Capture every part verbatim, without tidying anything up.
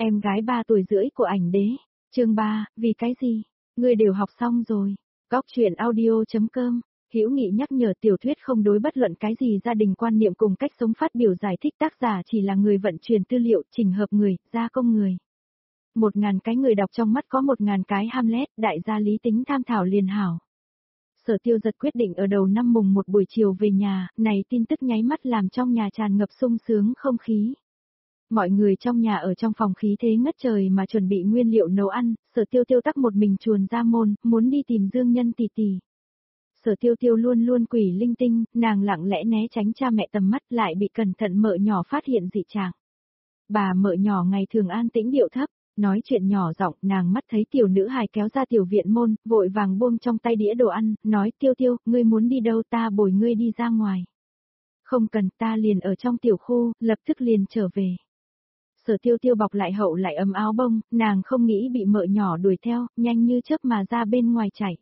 Em gái ba tuổi rưỡi của ảnh đế. Chương ba, vì cái gì? Ngươi đều học xong rồi. Góc truyện audio.com. Hữu Nghị nhắc nhở tiểu thuyết không đối bất luận cái gì gia đình quan niệm cùng cách sống phát biểu giải thích tác giả chỉ là người vận chuyển tư liệu, chỉnh hợp người, gia công người. Một ngàn cái người đọc trong mắt có một ngàn cái Hamlet, đại gia lý tính tham thảo liền hảo. Sở Tiêu Giật quyết định ở đầu năm mùng một buổi chiều về nhà, này tin tức nháy mắt làm trong nhà tràn ngập sung sướng không khí. Mọi người trong nhà ở trong phòng khí thế ngất trời mà chuẩn bị nguyên liệu nấu ăn, Sở Tiêu Tiêu tắc một mình chuồn ra môn, muốn đi tìm Dương Nhân tỷ tỷ. Sở Tiêu Tiêu luôn luôn quỷ linh tinh, nàng lặng lẽ né tránh cha mẹ tầm mắt lại bị cẩn thận mợ nhỏ phát hiện dị trạng. Bà mợ nhỏ ngày thường an tĩnh điệu thấp, nói chuyện nhỏ giọng, nàng mắt thấy tiểu nữ hài kéo ra tiểu viện môn, vội vàng buông trong tay đĩa đồ ăn, nói Tiêu Tiêu, ngươi muốn đi đâu ta bồi ngươi đi ra ngoài. Không cần, ta liền ở trong tiểu khu, lập tức liền trở về. Sở Tiêu Tiêu bọc lại hậu lại ấm áo bông, nàng không nghĩ bị mợ nhỏ đuổi theo, nhanh như chớp mà ra bên ngoài chạy.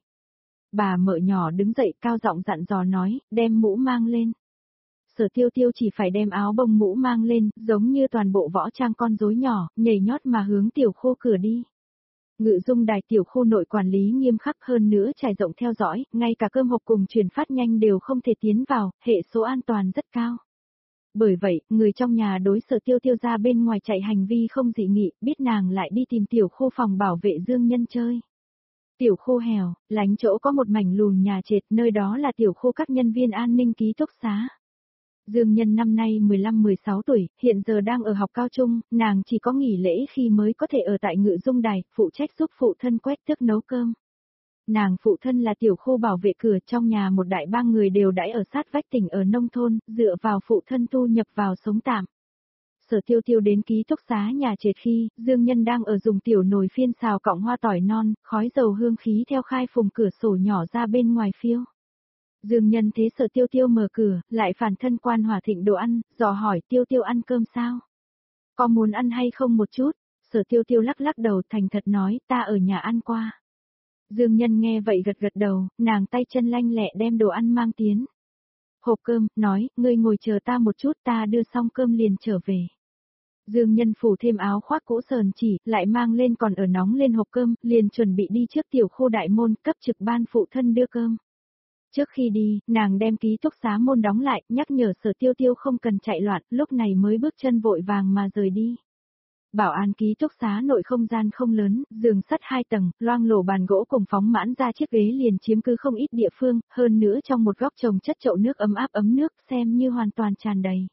Bà mợ nhỏ đứng dậy cao giọng dặn dò nói, đem mũ mang lên. Sở Tiêu Tiêu chỉ phải đem áo bông mũ mang lên, giống như toàn bộ võ trang con rối nhỏ, nhảy nhót mà hướng tiểu khu cửa đi. Ngự dung đài tiểu khu nội quản lý nghiêm khắc hơn nữa trải rộng theo dõi, ngay cả cơm hộp cùng truyền phát nhanh đều không thể tiến vào, hệ số an toàn rất cao. Bởi vậy, người trong nhà đối Sở Tiêu Tiêu ra bên ngoài chạy hành vi không dị nghị, biết nàng lại đi tìm tiểu khu phòng bảo vệ Dương Nhân chơi. Tiểu khu hẻo, lánh chỗ có một mảnh lùn nhà trệt, nơi đó là tiểu khu các nhân viên an ninh ký túc xá. Dương Nhân năm nay mười lăm mười sáu tuổi, hiện giờ đang ở học cao trung, nàng chỉ có nghỉ lễ khi mới có thể ở tại ngự dung đài, phụ trách giúp phụ thân quét tước nấu cơm. Nàng phụ thân là tiểu khu bảo vệ cửa, trong nhà một đại ba người đều đãi ở sát vách tỉnh ở nông thôn, dựa vào phụ thân tu nhập vào sống tạm. Sở Tiêu Tiêu đến ký túc xá nhà trệt khi, Dương Nhân đang ở dùng tiểu nồi phiên xào cọng hoa tỏi non, khói dầu hương khí theo khai phùng cửa sổ nhỏ ra bên ngoài phiêu. Dương Nhân thế Sở Tiêu Tiêu mở cửa, lại phản thân quan hỏa thịnh đồ ăn, dò hỏi Tiêu Tiêu ăn cơm sao? Có muốn ăn hay không một chút? Sở Tiêu Tiêu lắc lắc đầu thành thật nói, ta ở nhà ăn qua. Dương Nhân nghe vậy gật gật đầu, nàng tay chân lanh lẹ đem đồ ăn mang tiến. Hộp cơm, nói, ngươi ngồi chờ ta một chút, ta đưa xong cơm liền trở về. Dương Nhân phủ thêm áo khoác cũ sờn chỉ, lại mang lên còn ở nóng lên hộp cơm, liền chuẩn bị đi trước tiểu khu đại môn cấp trực ban phụ thân đưa cơm. Trước khi đi, nàng đem ký túc xá môn đóng lại, nhắc nhở Sở Tiêu Tiêu không cần chạy loạn, lúc này mới bước chân vội vàng mà rời đi. Bảo an ký túc xá nội không gian không lớn, giường sắt hai tầng, loang lổ bàn gỗ cùng phóng mãn ra chiếc ghế liền chiếm cứ không ít địa phương, hơn nữa trong một góc trồng chất chậu nước ấm áp ấm nước xem như hoàn toàn tràn đầy.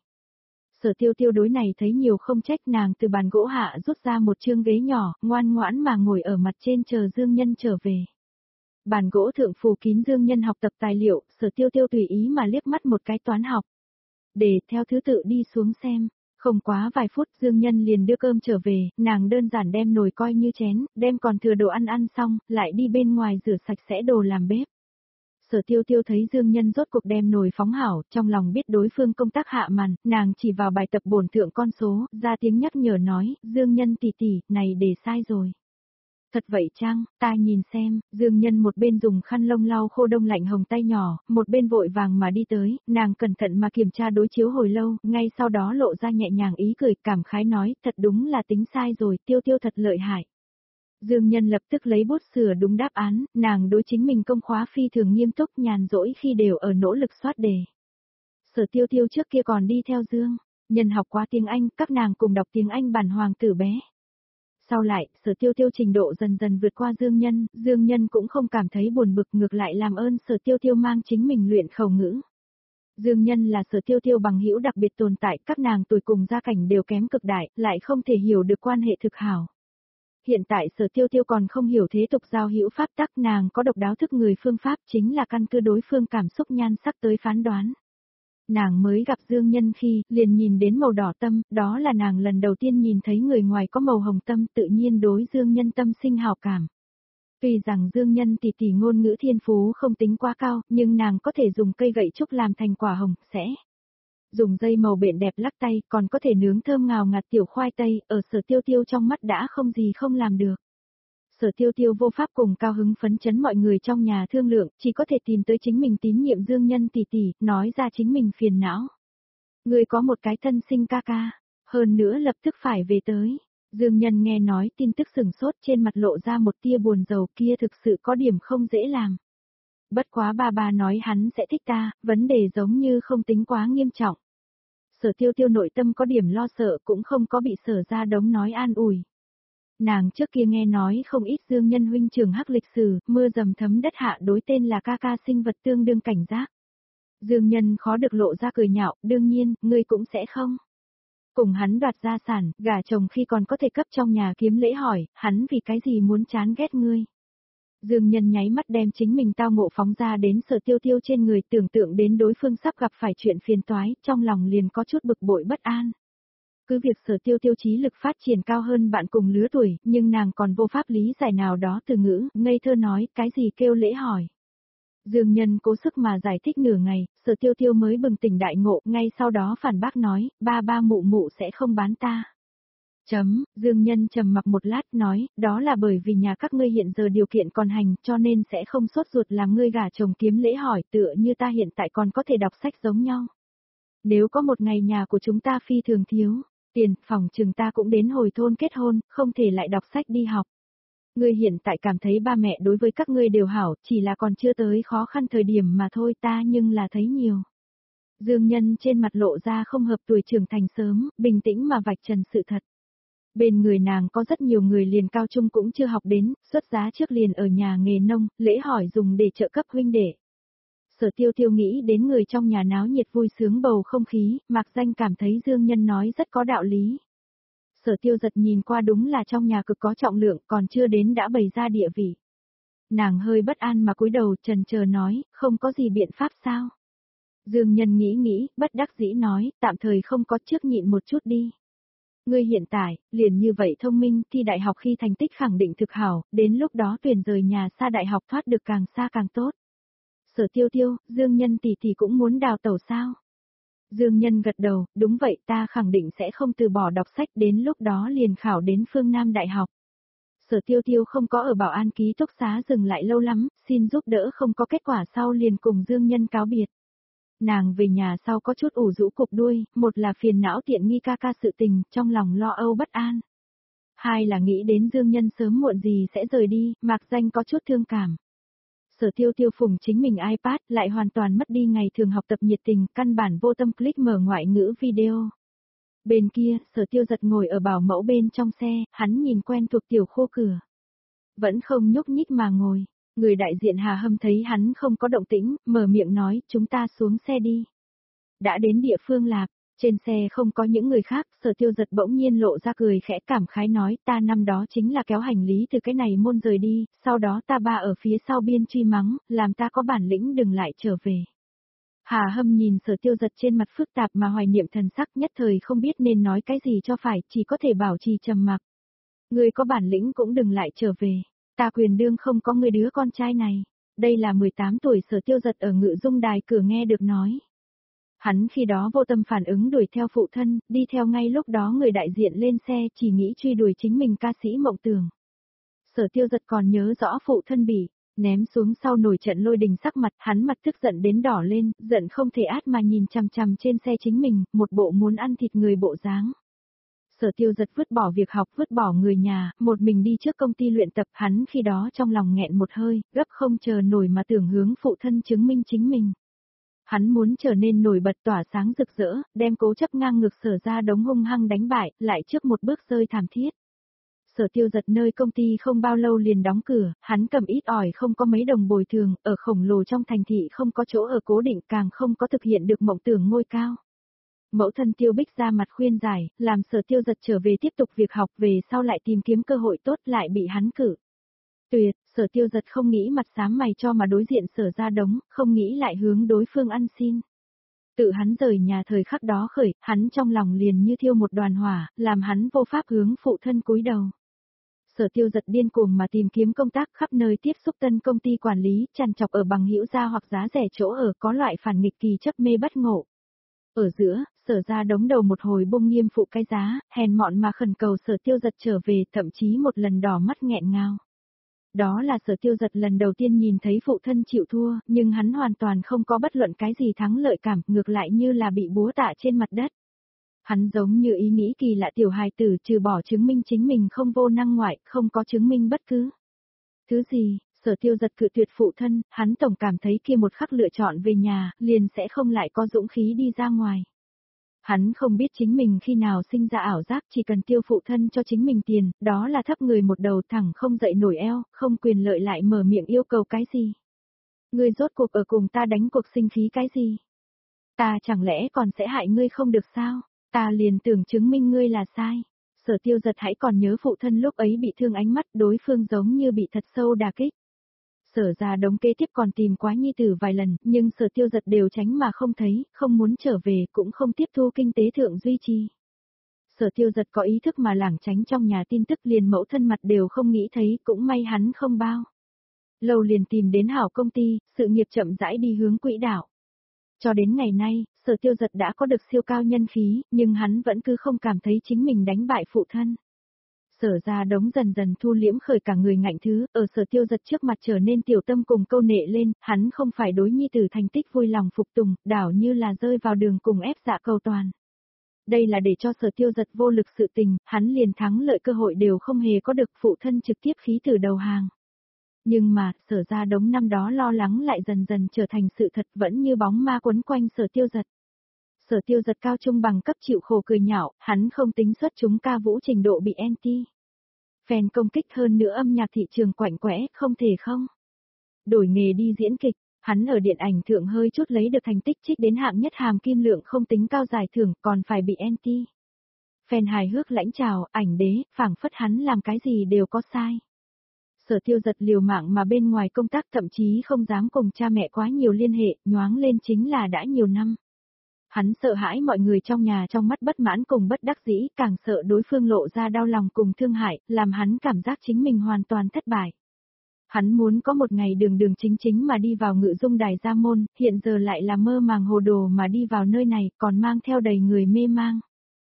Sở Tiêu Tiêu đối này thấy nhiều không trách, nàng từ bàn gỗ hạ rút ra một chương ghế nhỏ, ngoan ngoãn mà ngồi ở mặt trên chờ Dương Nhân trở về. Bàn gỗ thượng phủ kín Dương Nhân học tập tài liệu, Sở Tiêu Tiêu tùy ý mà liếc mắt một cái toán học. Để theo thứ tự đi xuống xem. Không quá vài phút Dương Nhân liền đưa cơm trở về, nàng đơn giản đem nồi coi như chén, đem còn thừa đồ ăn ăn xong, lại đi bên ngoài rửa sạch sẽ đồ làm bếp. Sở Tiêu Tiêu thấy Dương Nhân rốt cuộc đem nồi phóng hảo, trong lòng biết đối phương công tác hạ màn, nàng chỉ vào bài tập bổn thượng con số, ra tiếng nhắc nhở nói, Dương Nhân tỷ tỷ, này để sai rồi. Thật vậy chăng, ta nhìn xem, Dương Nhân một bên dùng khăn lông lau khô đông lạnh hồng tay nhỏ, một bên vội vàng mà đi tới, nàng cẩn thận mà kiểm tra đối chiếu hồi lâu, ngay sau đó lộ ra nhẹ nhàng ý cười, cảm khái nói, thật đúng là tính sai rồi, Tiêu Tiêu thật lợi hại. Dương Nhân lập tức lấy bút sửa đúng đáp án, nàng đối chính mình công khóa phi thường nghiêm túc, nhàn rỗi khi đều ở nỗ lực soát đề. Sở Tiêu Tiêu trước kia còn đi theo Dương Nhân học qua tiếng Anh, các nàng cùng đọc tiếng Anh bản hoàng tử bé. Sau lại, Sở Tiêu Tiêu trình độ dần dần vượt qua Dương Nhân, Dương Nhân cũng không cảm thấy buồn bực, ngược lại làm ơn Sở Tiêu Tiêu mang chính mình luyện khẩu ngữ. Dương Nhân là Sở Tiêu Tiêu bằng hữu đặc biệt tồn tại, các nàng tuổi cùng gia cảnh đều kém cực đại, lại không thể hiểu được quan hệ thực hảo. Hiện tại Sở Tiêu Tiêu còn không hiểu thế tục giao hữu pháp tắc, nàng có độc đáo thức người phương pháp chính là căn cứ đối phương cảm xúc nhan sắc tới phán đoán. Nàng mới gặp Dương Nhân khi, liền nhìn đến màu đỏ tâm, đó là nàng lần đầu tiên nhìn thấy người ngoài có màu hồng tâm, tự nhiên đối Dương Nhân tâm sinh hảo cảm. Tuy rằng Dương Nhân tỷ tỷ ngôn ngữ thiên phú không tính quá cao, nhưng nàng có thể dùng cây gậy trúc làm thành quả hồng, sẽ dùng dây màu bện đẹp lắc tay, còn có thể nướng thơm ngào ngạt tiểu khoai tây, ở Sở Tiêu Tiêu trong mắt đã không gì không làm được. Sở Tiêu Tiêu vô pháp cùng cao hứng phấn chấn mọi người trong nhà thương lượng, chỉ có thể tìm tới chính mình tín nhiệm Dương Nhân tỷ tỷ, nói ra chính mình phiền não. Người có một cái thân sinh ca ca, hơn nữa lập tức phải về tới. Dương Nhân nghe nói tin tức sừng sốt trên mặt lộ ra một tia buồn rầu kia thực sự có điểm không dễ làm. Bất quá ba ba nói hắn sẽ thích ta, vấn đề giống như không tính quá nghiêm trọng. Sở tiêu tiêu nội tâm có điểm lo sợ cũng không có bị sở ra đống nói an ủi. Nàng trước kia nghe nói không ít Dương Nhân huynh trường hắc lịch sử, mưa dầm thấm đất hạ đối tên là ca ca sinh vật tương đương cảnh giác. Dương Nhân khó được lộ ra cười nhạo, đương nhiên, ngươi cũng sẽ không. Cùng hắn đoạt gia sản, gả chồng khi còn có thể cấp trong nhà kiếm lễ hỏi, hắn vì cái gì muốn chán ghét ngươi. Dương Nhân nháy mắt đem chính mình tao ngộ phóng ra đến sở tiêu tiêu trên người, tưởng tượng đến đối phương sắp gặp phải chuyện phiền toái, trong lòng liền có chút bực bội bất an. Cứ việc sở tiêu tiêu chí lực phát triển cao hơn bạn cùng lứa tuổi, nhưng nàng còn vô pháp lý giải nào đó từ ngữ, ngây thơ nói, cái gì kêu lễ hỏi. Dương Nhân cố sức mà giải thích nửa ngày, sở tiêu tiêu mới bừng tỉnh đại ngộ, ngay sau đó phản bác nói, ba ba mụ mụ sẽ không bán ta. Chấm, Dương Nhân trầm mặc một lát nói, đó là bởi vì nhà các ngươi hiện giờ điều kiện còn hành, cho nên sẽ không sốt ruột làm ngươi gả chồng kiếm lễ hỏi, tựa như ta hiện tại còn có thể đọc sách giống nhau. Nếu có một ngày nhà của chúng ta phi thường thiếu tiền, phòng chừng ta cũng đến hồi thôn kết hôn, không thể lại đọc sách đi học. Ngươi hiện tại cảm thấy ba mẹ đối với các ngươi đều hảo, chỉ là còn chưa tới khó khăn thời điểm mà thôi, ta nhưng là thấy nhiều. Dương Nhân trên mặt lộ ra không hợp tuổi trưởng thành sớm, bình tĩnh mà vạch trần sự thật. Bên người nàng có rất nhiều người liền cao trung cũng chưa học đến, xuất giá trước liền ở nhà nghề nông, lễ hỏi dùng để trợ cấp huynh đệ. Sở tiêu tiêu nghĩ đến người trong nhà náo nhiệt vui sướng bầu không khí, Mạc Danh cảm thấy Dương Nhân nói rất có đạo lý. Sở tiêu giật nhìn qua đúng là trong nhà cực có trọng lượng, còn chưa đến đã bày ra địa vị. Nàng hơi bất an mà cúi đầu trần chờ nói, không có gì biện pháp sao? Dương Nhân nghĩ nghĩ, bất đắc dĩ nói, tạm thời không có, trước nhịn một chút đi. Ngươi hiện tại, liền như vậy thông minh, thi đại học khi thành tích khẳng định thực hảo, đến lúc đó tuyển rời nhà xa đại học thoát được càng xa càng tốt. Sở tiêu tiêu, Dương Nhân tỷ tỷ cũng muốn đào tẩu sao? Dương Nhân gật đầu, đúng vậy, ta khẳng định sẽ không từ bỏ đọc sách, đến lúc đó liền khảo đến phương Nam đại học. Sở tiêu tiêu không có ở bảo an ký túc xá dừng lại lâu lắm, xin giúp đỡ không có kết quả sau liền cùng Dương Nhân cáo biệt. Nàng về nhà sau có chút ủ rũ cục đuôi, một là phiền não tiện nghi ca ca sự tình, trong lòng lo âu bất an. Hai là nghĩ đến Dương Nhân sớm muộn gì sẽ rời đi, Mạc Danh có chút thương cảm. Sở tiêu tiêu phùng chính mình iPad lại hoàn toàn mất đi ngày thường học tập nhiệt tình, căn bản vô tâm click mở ngoại ngữ video. Bên kia, sở tiêu giật ngồi ở bảo mẫu bên trong xe, hắn nhìn quen thuộc tiểu khô cửa. Vẫn không nhúc nhích mà ngồi, người đại diện Hà Hâm thấy hắn không có động tĩnh, mở miệng nói, chúng ta xuống xe đi. Đã đến địa phương Lạp, trên xe không có những người khác, sở tiêu giật bỗng nhiên lộ ra cười khẽ cảm khái nói, ta năm đó chính là kéo hành lý từ cái này môn rời đi, sau đó ta ba ở phía sau biên truy mắng, làm ta có bản lĩnh đừng lại trở về. Hà Hâm nhìn sở tiêu giật trên mặt phức tạp mà hoài niệm thần sắc, nhất thời không biết nên nói cái gì cho phải, chỉ có thể bảo trì trầm mặc. Người có bản lĩnh cũng đừng lại trở về, ta quyền đương không có người đứa con trai này. Đây là mười tám tuổi sở tiêu giật ở Ngự Dung Đài cửa nghe được nói. Hắn khi đó vô tâm phản ứng đuổi theo phụ thân, đi theo ngay lúc đó người đại diện lên xe chỉ nghĩ truy đuổi chính mình ca sĩ Mộng Tường. Sở tiêu giật còn nhớ rõ phụ thân bị ném xuống sau nổi trận lôi đình sắc mặt, hắn mặt tức giận đến đỏ lên, giận không thể át mà nhìn chằm chằm trên xe chính mình, một bộ muốn ăn thịt người bộ dáng. Sở tiêu giật vứt bỏ việc học, vứt bỏ người nhà, một mình đi trước công ty luyện tập, hắn khi đó trong lòng nghẹn một hơi, gấp không chờ nổi mà tưởng hướng phụ thân chứng minh chính mình. Hắn muốn trở nên nổi bật tỏa sáng rực rỡ, đem cố chấp ngang ngược sở ra đống hung hăng đánh bại, lại trước một bước rơi thảm thiết. Sở tiêu giật nơi công ty không bao lâu liền đóng cửa, hắn cầm ít ỏi không có mấy đồng bồi thường, ở khổng lồ trong thành thị không có chỗ ở cố định, càng không có thực hiện được mộng tưởng ngôi cao. Mẫu thân Tiêu Bích ra mặt khuyên giải, làm sở tiêu giật trở về tiếp tục việc học, về sau lại tìm kiếm cơ hội tốt lại bị hắn cử. Tuyệt, sở tiêu giật không nghĩ mặt xám mày cho mà đối diện sở ra đống, không nghĩ lại hướng đối phương ăn xin. Tự hắn rời nhà thời khắc đó khởi, hắn trong lòng liền như thiêu một đoàn hỏa, làm hắn vô pháp hướng phụ thân cúi đầu. Sở tiêu giật điên cuồng mà tìm kiếm công tác khắp nơi tiếp xúc tân công ty quản lý, tràn chọc ở bằng hữu gia hoặc giá rẻ chỗ ở, có loại phản nghịch kỳ chấp mê bất ngộ. Ở giữa, sở ra đống đầu một hồi bông nghiêm phụ cái giá, hèn mọn mà khẩn cầu sở tiêu giật trở về, thậm chí một lần đỏ mắt nghẹn ngào. Đó là sở tiêu giật lần đầu tiên nhìn thấy phụ thân chịu thua, nhưng hắn hoàn toàn không có bất luận cái gì thắng lợi cảm, ngược lại như là bị búa tạ trên mặt đất. Hắn giống như ý nghĩ kỳ lạ tiểu hài tử trừ bỏ chứng minh chính mình không vô năng ngoại, không có chứng minh bất cứ thứ gì. Sở Tiêu Giật cự tuyệt phụ thân, hắn tổng cảm thấy kia một khắc lựa chọn về nhà, liền sẽ không lại có dũng khí đi ra ngoài. Hắn không biết chính mình khi nào sinh ra ảo giác chỉ cần tiêu phụ thân cho chính mình tiền, đó là thấp người một đầu thẳng không dậy nổi eo, không quyền lợi lại mở miệng yêu cầu cái gì. Ngươi rốt cuộc ở cùng ta đánh cuộc sinh khí cái gì? Ta chẳng lẽ còn sẽ hại ngươi không được sao? Ta liền tưởng chứng minh ngươi là sai. Sở Tiêu Giật hãy còn nhớ phụ thân lúc ấy bị thương ánh mắt đối phương giống như bị thật sâu đả kích. Sở ra đống kế tiếp còn tìm quá nhi tử vài lần, nhưng sở Tiêu Giật đều tránh mà không thấy, không muốn trở về cũng không tiếp thu kinh tế thượng duy trì. Sở Tiêu Giật có ý thức mà lảng tránh trong nhà tin tức liền mẫu thân mặt đều không nghĩ thấy, cũng may hắn không bao lâu liền tìm đến hảo công ty, sự nghiệp chậm rãi đi hướng quỹ đạo. Cho đến ngày nay, Sở Tiêu Giật đã có được siêu cao nhân khí, nhưng hắn vẫn cứ không cảm thấy chính mình đánh bại phụ thân. Sở ra đống dần dần thu liễm khởi cả người ngạnh thứ, ở Sở Tiêu Giật trước mặt trở nên tiểu tâm cùng câu nệ lên, hắn không phải đối nhi tử thành tích vui lòng phục tùng, đảo như là rơi vào đường cùng ép dạ cầu toàn. Đây là để cho Sở Tiêu Giật vô lực sự tình, hắn liền thắng lợi cơ hội đều không hề có được, phụ thân trực tiếp khí từ đầu hàng. Nhưng mà, Sở ra đống năm đó lo lắng lại dần dần trở thành sự thật, vẫn như bóng ma quấn quanh Sở Tiêu Giật. Sở Tiêu Giật cao trung bằng cấp chịu khổ cười nhạo, hắn không tính xuất chúng ca vũ trình độ bị anti. Fan công kích hơn nữa âm nhạc thị trường quạnh quẽ, không thể không. Đổi nghề đi diễn kịch, hắn ở điện ảnh thượng hơi chút lấy được thành tích trích đến hạng nhất hàm kim lượng không tính cao giải thưởng, còn phải bị anti. Fan hài hước lãnh chào, ảnh đế, phảng phất hắn làm cái gì đều có sai. Sở Tiêu Giật liều mạng mà bên ngoài công tác thậm chí không dám cùng cha mẹ quá nhiều liên hệ, nhoáng lên chính là đã nhiều năm. Hắn sợ hãi mọi người trong nhà trong mắt bất mãn cùng bất đắc dĩ, càng sợ đối phương lộ ra đau lòng cùng thương hại, làm hắn cảm giác chính mình hoàn toàn thất bại. Hắn muốn có một ngày đường đường chính chính mà đi vào Ngự Dung Đài Gia Môn, hiện giờ lại là mơ màng hồ đồ mà đi vào nơi này, còn mang theo đầy người mê mang.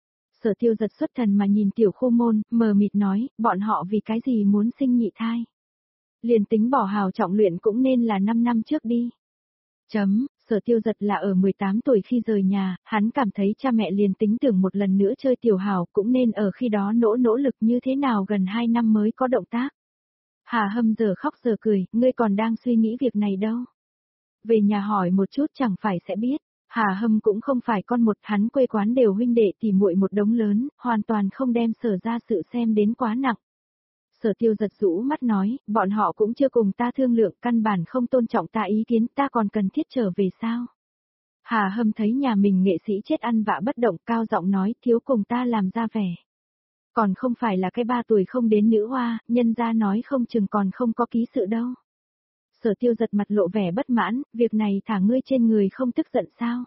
Sở Tiêu Giật xuất thần mà nhìn tiểu khu môn, mờ mịt nói, bọn họ vì cái gì muốn sinh nhị thai. Liền tính bỏ hào trọng luyện cũng nên là năm năm trước đi. Chấm, Sở Tiêu Giật là ở mười tám tuổi khi rời nhà, hắn cảm thấy cha mẹ liền tính tưởng một lần nữa chơi tiểu hào cũng nên ở khi đó nỗ nỗ lực như thế nào gần hai năm mới có động tác. Hà Hâm giờ khóc giờ cười, ngươi còn đang suy nghĩ việc này đâu. Về nhà hỏi một chút chẳng phải sẽ biết, Hà Hâm cũng không phải con một, hắn quê quán đều huynh đệ tỉ muội một đống lớn, hoàn toàn không đem Sở ra sự xem đến quá nặng. Sở Tiêu Giật rũ mắt nói, bọn họ cũng chưa cùng ta thương lượng, căn bản không tôn trọng ta ý kiến, ta còn cần thiết trở về sao? Hà Hâm thấy nhà mình nghệ sĩ chết ăn vạ bất động, cao giọng nói, thiếu cùng ta làm ra vẻ. Còn không phải là cái ba tuổi không đến nữ hoa, nhân ra nói không chừng còn không có ký sự đâu. Sở Tiêu Giật mặt lộ vẻ bất mãn, việc này thả ngươi trên người không tức giận sao?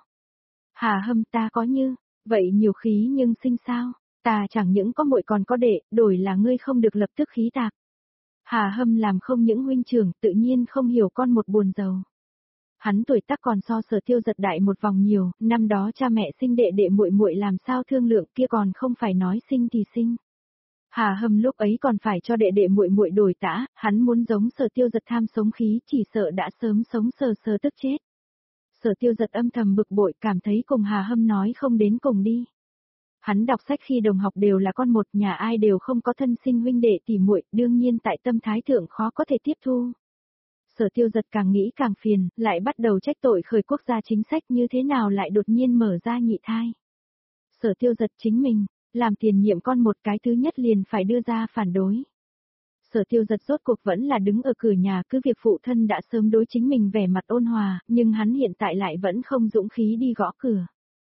Hà Hâm ta có như, vậy nhiều khí nhưng sinh sao? Ta chẳng những có muội còn có đệ, đổi là ngươi không được lập tức khí tạc. Hà Hâm làm không những huynh trưởng, tự nhiên không hiểu con một buồn giàu. Hắn tuổi tác còn so Sở Tiêu Giật đại một vòng nhiều, năm đó cha mẹ sinh đệ đệ muội muội làm sao thương lượng kia còn không phải nói sinh thì sinh. Hà Hâm lúc ấy còn phải cho đệ đệ muội muội đổi tã, hắn muốn giống Sở Tiêu Giật tham sống khí, chỉ sợ đã sớm sống sờ sờ tức chết. Sở Tiêu Giật âm thầm bực bội, cảm thấy cùng Hà Hâm nói không đến cùng đi. Hắn đọc sách khi đồng học đều là con một, nhà ai đều không có thân sinh huynh đệ tỉ muội, đương nhiên tại tâm thái thượng khó có thể tiếp thu. Sở Tiêu Giật càng nghĩ càng phiền, lại bắt đầu trách tội khởi quốc gia chính sách như thế nào lại đột nhiên mở ra nhị thai. Sở Tiêu Giật chính mình, làm tiền nhiệm con một cái thứ nhất liền phải đưa ra phản đối. Sở Tiêu Giật rốt cuộc vẫn là đứng ở cửa nhà, cứ việc phụ thân đã sớm đối chính mình vẻ mặt ôn hòa, nhưng hắn hiện tại lại vẫn không dũng khí đi gõ cửa.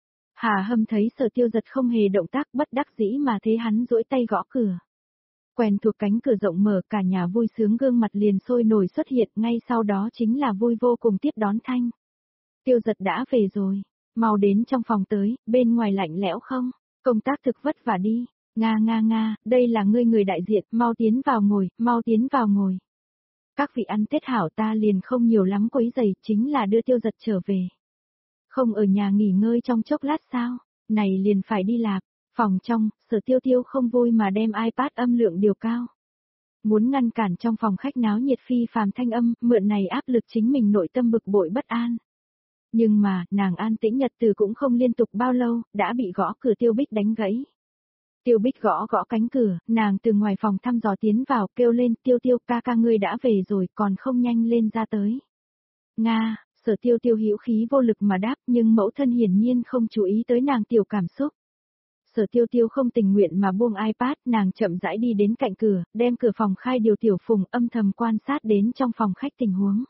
Hà Hâm thấy Sở Tiêu Giật không hề động tác, bất đắc dĩ mà thế hắn duỗi tay gõ cửa. Quen thuộc cánh cửa rộng mở, cả nhà vui sướng gương mặt liền sôi nổi xuất hiện, ngay sau đó chính là vui vô cùng tiếp đón thanh. Tiêu Giật đã về rồi, mau đến trong phòng tới, bên ngoài lạnh lẽo không, công tác thực vất vả đi, nga nga nga, đây là ngươi người đại diện, mau tiến vào ngồi, mau tiến vào ngồi. Các vị ăn Tết hảo, ta liền không nhiều lắm quấy rầy, chính là đưa Tiêu Giật trở về. Không ở nhà nghỉ ngơi trong chốc lát sao, này liền phải đi lạp. Phòng trong, Sở Tiêu Tiêu không vui mà đem iPad âm lượng điều cao. Muốn ngăn cản trong phòng khách náo nhiệt phi phàm thanh âm, mượn này áp lực chính mình nội tâm bực bội bất an. Nhưng mà, nàng an tĩnh nhật từ cũng không liên tục bao lâu, đã bị gõ cửa Tiêu Bích đánh gãy. Tiêu Bích gõ gõ cánh cửa, nàng từ ngoài phòng thăm dò tiến vào, kêu lên, Tiêu Tiêu ca ca ngươi đã về rồi, còn không nhanh lên ra tới. Nga, Sở Tiêu Tiêu hữu khí vô lực mà đáp, nhưng mẫu thân hiển nhiên không chú ý tới nàng tiểu cảm xúc. Sở Tiêu Tiêu không tình nguyện mà buông iPad, nàng chậm rãi đi đến cạnh cửa, đem cửa phòng khai điều Tiểu Phùng âm thầm quan sát đến trong phòng khách tình huống.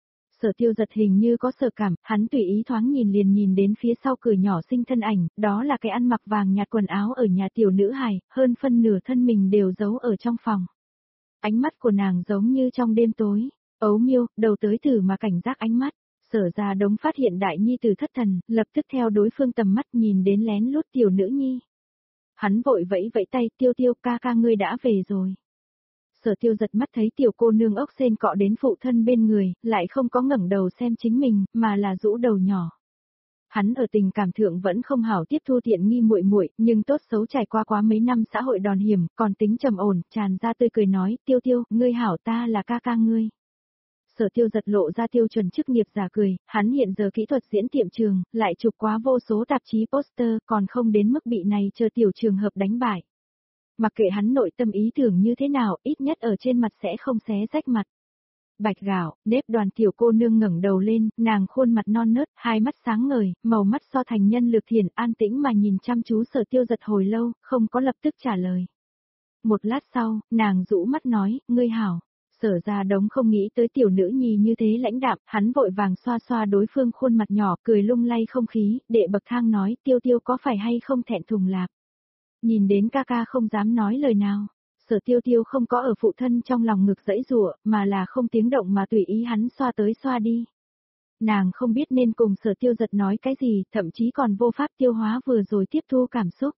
Sở Tiêu Giật hình như có sợ cảm, hắn tùy ý thoáng nhìn liền nhìn đến phía sau cửa nhỏ xinh thân ảnh, đó là cái ăn mặc vàng nhạt quần áo ở nhà tiểu nữ hài, hơn phân nửa thân mình đều giấu ở trong phòng. Ánh mắt của nàng giống như trong đêm tối, ấu miêu, đầu tới thử mà cảnh giác ánh mắt. Sở Gia Đống phát hiện đại nhi tử thất thần, lập tức theo đối phương tầm mắt nhìn đến lén lút tiểu nữ nhi. Hắn vội vẫy vẫy tay, Tiêu Tiêu ca ca ngươi đã về rồi. Sở Tiêu Giật mắt thấy tiểu cô nương ốc sên cọ đến phụ thân bên người, lại không có ngẩng đầu xem chính mình, mà là rũ đầu nhỏ. Hắn ở tình cảm thượng vẫn không hảo tiếp thu tiện nghi muội muội, nhưng tốt xấu trải qua quá mấy năm xã hội đòn hiểm, còn tính trầm ổn, tràn ra tươi cười nói, Tiêu Tiêu, ngươi hảo ta là ca ca ngươi. Sở Tiêu Giật lộ ra tiêu chuẩn chức nghiệp giả cười, hắn hiện giờ kỹ thuật diễn tiệm trường, lại chụp quá vô số tạp chí poster, còn không đến mức bị này chờ tiểu trường hợp đánh bại. Mặc kệ hắn nội tâm ý tưởng như thế nào, ít nhất ở trên mặt sẽ không xé rách mặt. Bạch gạo, nếp đoàn tiểu cô nương ngẩng đầu lên, nàng khuôn mặt non nớt, hai mắt sáng ngời, màu mắt so thành nhân lực thiền, an tĩnh mà nhìn chăm chú Sở Tiêu Giật hồi lâu, không có lập tức trả lời. Một lát sau, nàng rũ mắt nói, ngươi hảo. Sở Gia Đống không nghĩ tới tiểu nữ nhi như thế lãnh đạm, hắn vội vàng xoa xoa đối phương khuôn mặt nhỏ, cười lung lay không khí, đệ bậc thang nói, Tiêu Tiêu có phải hay không thẹn thùng lạp. Nhìn đến ca ca không dám nói lời nào, Sở Tiêu Tiêu không có ở phụ thân trong lòng ngực dãy rủa, mà là không tiếng động mà tùy ý hắn xoa tới xoa đi. Nàng không biết nên cùng Sở Tiêu Giật nói cái gì, thậm chí còn vô pháp tiêu hóa vừa rồi tiếp thu cảm xúc.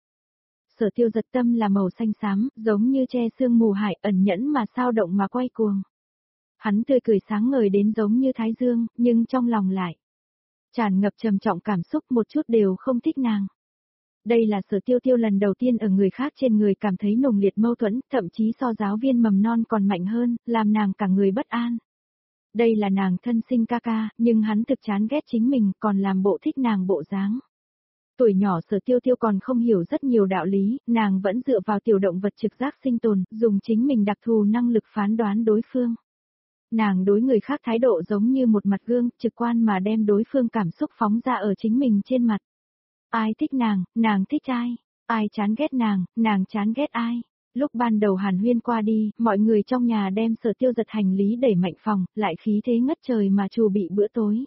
Sở Tiêu Giật tâm là màu xanh xám, giống như che sương mù hải, ẩn nhẫn mà sao động mà quay cuồng. Hắn tươi cười sáng ngời đến giống như thái dương, nhưng trong lòng lại tràn ngập trầm trọng cảm xúc, một chút đều không thích nàng. Đây là Sở Tiêu Tiêu lần đầu tiên ở người khác trên người cảm thấy nồng liệt mâu thuẫn, thậm chí so giáo viên mầm non còn mạnh hơn, làm nàng cả người bất an. Đây là nàng thân sinh ca ca, nhưng hắn thực chán ghét chính mình, còn làm bộ thích nàng bộ dáng. Tuổi nhỏ Sở Tiêu Tiêu còn không hiểu rất nhiều đạo lý, nàng vẫn dựa vào tiểu động vật trực giác sinh tồn, dùng chính mình đặc thù năng lực phán đoán đối phương. Nàng đối người khác thái độ giống như một mặt gương, trực quan mà đem đối phương cảm xúc phóng ra ở chính mình trên mặt. Ai thích nàng, nàng thích ai, ai chán ghét nàng, nàng chán ghét ai. Lúc ban đầu hàn huyên qua đi, mọi người trong nhà đem Sở Tiêu Giật hành lý đẩy mạnh phòng, lại khí thế ngất trời mà chuẩn bị bữa tối.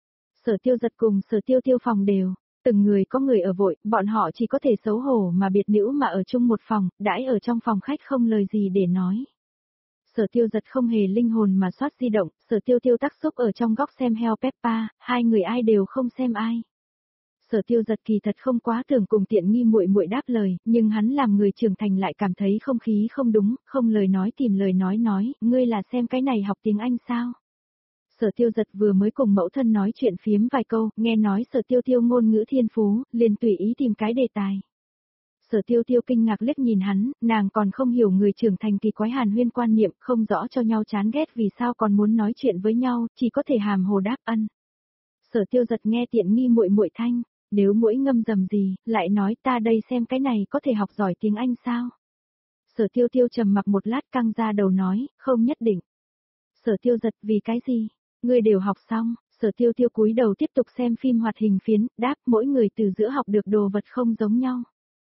Sở Tiêu Giật cùng Sở Tiêu Tiêu phòng đều. Từng người có người ở vội, bọn họ chỉ có thể xấu hổ mà biệt nữ mà ở chung một phòng, đãi ở trong phòng khách không lời gì để nói. Sở Tiêu Giật không hề linh hồn mà soát di động, Sở Tiêu Tiêu tắc xúc ở trong góc xem heo Peppa, hai người ai đều không xem ai. Sở Tiêu Giật kỳ thật không quá tưởng cùng tiện nghi muội muội đáp lời, nhưng hắn làm người trưởng thành lại cảm thấy không khí không đúng, không lời nói tìm lời nói nói, ngươi là xem cái này học tiếng Anh sao? Sở Tiêu Giật vừa mới cùng mẫu thân nói chuyện phiếm vài câu, nghe nói Sở Tiêu Tiêu ngôn ngữ thiên phú, liền tùy ý tìm cái đề tài. Sở Tiêu Tiêu kinh ngạc liếc nhìn hắn, nàng còn không hiểu người trưởng thành kỳ quái hàn huyên quan niệm, không rõ cho nhau chán ghét vì sao còn muốn nói chuyện với nhau, chỉ có thể hàm hồ đáp ân. Sở Tiêu Giật nghe tiện nghi muội muội thanh, nếu mũi ngâm dầm gì, lại nói ta đây xem cái này có thể học giỏi tiếng Anh sao? Sở Tiêu Tiêu trầm mặc một lát căng ra đầu nói, không nhất định. Sở Tiêu Giật vì cái gì? Ngươi đều học xong, Sở Tiêu Tiêu cúi đầu tiếp tục xem phim hoạt hình phiến, đáp mỗi người từ giữa học được đồ vật không giống nhau.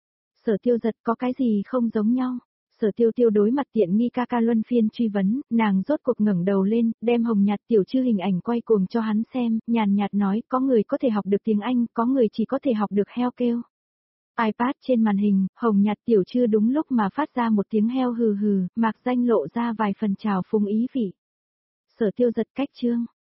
Sở Tiêu Giật có cái gì không giống nhau? Sở Tiêu Tiêu đối mặt tiện nghi ca ca luân phiên truy vấn, nàng rốt cuộc ngẩng đầu lên, đem hồng nhạt tiểu chư hình ảnh quay cuồng cho hắn xem, nhàn nhạt nói có người có thể học được tiếng Anh, có người chỉ có thể học được heo kêu. iPad trên màn hình, hồng nhạt tiểu chư đúng lúc mà phát ra một tiếng heo hừ hừ, mạc danh lộ ra vài phần trào phúng ý vị. Sở Tiêu Giật cách chương.